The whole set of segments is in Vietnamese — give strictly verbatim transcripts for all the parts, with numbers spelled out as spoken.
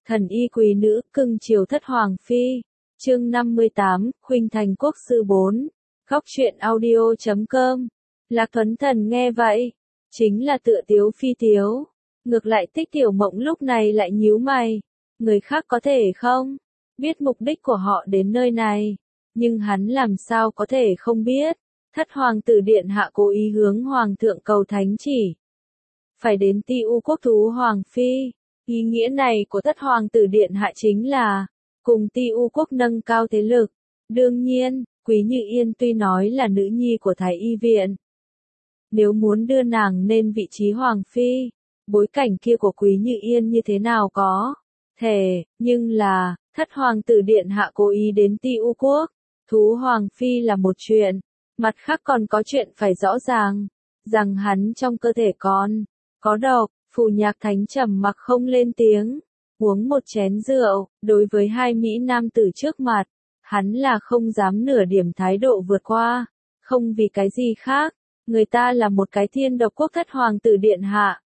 Thần y quý nữ, cưng chiều thất hoàng phi. Chương năm mươi tám, Khuynh Thành quốc sư bốn. Góc truyện audio chấm com. Lạc Tuấn Thần nghe vậy, chính là tựa tiếu phi tiếu. Ngược lại Tích Tiểu Mộng lúc này lại nhíu mày. Người khác có thể không biết mục đích của họ đến nơi này, nhưng hắn làm sao có thể không biết. Thất hoàng tử điện hạ cố ý hướng hoàng thượng cầu thánh chỉ. Phải đến Ti U quốc thú hoàng phi. Ý nghĩa này của thất hoàng tử điện hạ chính là cùng Ti U quốc nâng cao thế lực. Đương nhiên, Quý Như Yên tuy nói là nữ nhi của Thái Y viện, nếu muốn đưa nàng lên vị trí hoàng phi, bối cảnh kia của Quý Như Yên như thế nào có thể, nhưng là thất hoàng tử điện hạ cố ý đến Ti U quốc thú hoàng phi là một chuyện, mặt khác còn có chuyện phải rõ ràng, rằng hắn trong cơ thể còn có độc. Phù Nhạc Thánh trầm mặc không lên tiếng, uống một chén rượu. Đối với hai mỹ nam tử trước mặt, hắn là không dám nửa điểm thái độ vượt qua, không vì cái gì khác, người ta là một cái thiên độc quốc thất hoàng tử điện hạ,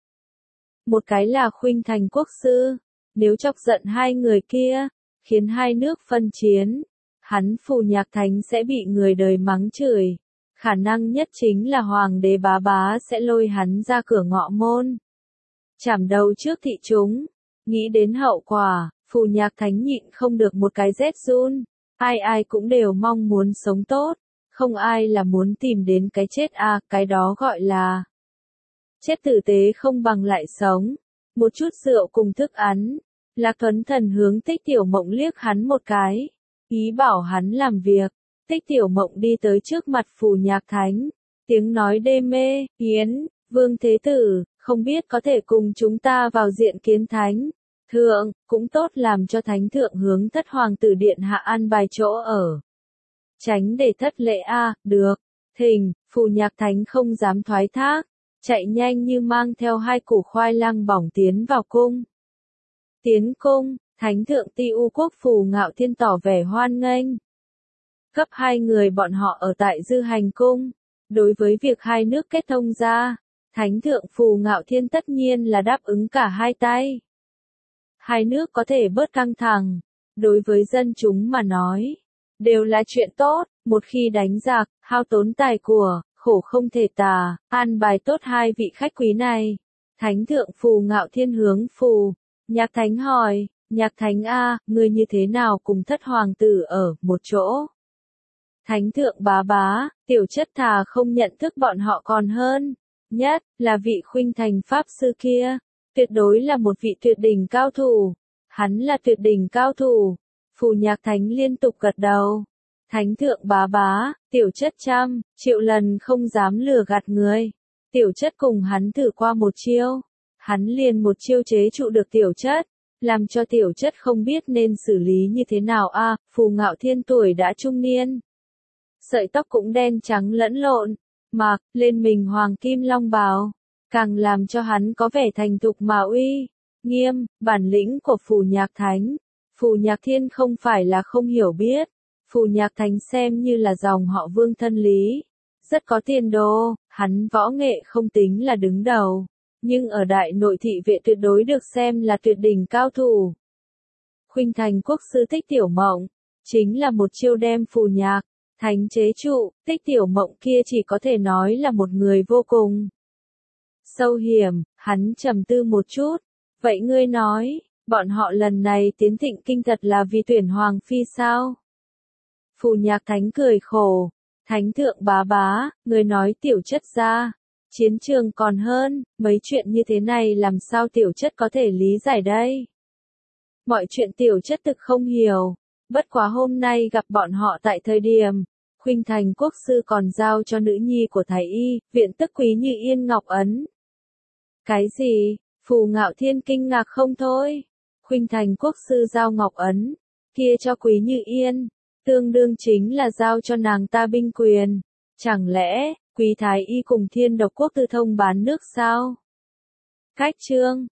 một cái là Khuynh Thành quốc sư. Nếu chọc giận hai người kia, khiến hai nước phân chiến, hắn Phù Nhạc Thánh sẽ bị người đời mắng chửi. Khả năng nhất chính là hoàng đế bá bá sẽ lôi hắn ra cửa ngọ môn, chảm đầu trước thị chúng. Nghĩ đến hậu quả, Phù Nhạc Thánh nhịn không được một cái rét run. Ai ai cũng đều mong muốn sống tốt, không ai là muốn tìm đến cái chết à, cái đó gọi là chết tử tế không bằng lại sống. Một chút rượu cùng thức ăn, Lạc Tuấn Thần hướng Tích Tiểu Mộng liếc hắn một cái, ý bảo hắn làm việc. Tích Tiểu Mộng đi tới trước mặt Phù Nhạc Thánh, tiếng nói đê mê, Yến, Vương Thế Tử, không biết có thể cùng chúng ta vào diện kiến Thánh Thượng, cũng tốt làm cho Thánh Thượng hướng thất hoàng tử điện hạ an bài chỗ ở. Tránh để thất lễ a à, được, thỉnh. Phù Nhạc Thánh không dám thoái thác, chạy nhanh như mang theo hai củ khoai lang bỏng tiến vào cung. Tiến cung, Thánh Thượng Ti U quốc Phù Ngạo Thiên tỏ vẻ hoan nghênh. Cấp hai người bọn họ ở tại Dư Hành cung. Đối với việc hai nước kết thông ra, Thánh Thượng Phù Ngạo Thiên tất nhiên là đáp ứng cả hai tay. Hai nước có thể bớt căng thẳng, đối với dân chúng mà nói, đều là chuyện tốt. Một khi đánh giặc, hao tốn tài của, khổ không thể tả, an bài tốt hai vị khách quý này. Thánh Thượng Phù Ngạo Thiên hướng Phù Nhạc Thánh hỏi, Nhạc Thánh a, ngươi như thế nào cùng thất hoàng tử ở một chỗ? Thánh Thượng bá bá, tiểu chất thà không nhận thức bọn họ còn hơn. Nhất là vị Khuynh Thành pháp sư kia, tuyệt đối là một vị tuyệt đỉnh cao thủ. Hắn là tuyệt đỉnh cao thủ. Phù Nhạc Thánh liên tục gật đầu. Thánh Thượng bá bá, tiểu chất trăm triệu lần không dám lừa gạt người. Tiểu chất cùng hắn thử qua một chiêu, hắn liền một chiêu chế trụ được tiểu chất, làm cho tiểu chất không biết nên xử lý như thế nào a. À, Phù Ngạo Thiên tuổi đã trung niên, sợi tóc cũng đen trắng lẫn lộn, mặc lên mình hoàng kim long bào, càng làm cho hắn có vẻ thành thục mà uy nghiêm. Bản lĩnh của Phù Nhạc Thánh, Phù Nhạc Thiên không phải là không hiểu biết. Phù Nhạc Thánh xem như là dòng họ Vương thân lý, rất có tiền đồ. Hắn võ nghệ không tính là đứng đầu, nhưng ở đại nội thị vệ tuyệt đối được xem là tuyệt đỉnh cao thủ. Khuynh Thành quốc sư Tích Tiểu Mộng chính là một chiêu đem Phù Nhạc Thánh chế trụ. Tích Tiểu Mộng kia chỉ có thể nói là một người vô cùng sâu hiểm. Hắn trầm tư một chút, vậy ngươi nói, bọn họ lần này tiến Thịnh Kinh thật là vì tuyển hoàng phi sao? Phù Nhạc Thánh cười khổ, Thánh Thượng bá bá, ngươi nói tiểu chất ra, chiến trường còn hơn, mấy chuyện như thế này làm sao tiểu chất có thể lý giải đây? Mọi chuyện tiểu chất thực không hiểu. Bất quá hôm nay gặp bọn họ tại thời điểm, Khuynh Thành quốc sư còn giao cho nữ nhi của Thái Y viện tức Quý Như Yên ngọc ấn. Cái gì? Phù Ngạo Thiên kinh ngạc không thôi. Khuynh Thành quốc sư giao ngọc ấn kia cho Quý Như Yên, tương đương chính là giao cho nàng ta binh quyền. Chẳng lẽ Quý Thái Y cùng Thiên Độc quốc tư thông bán nước sao? Cách chương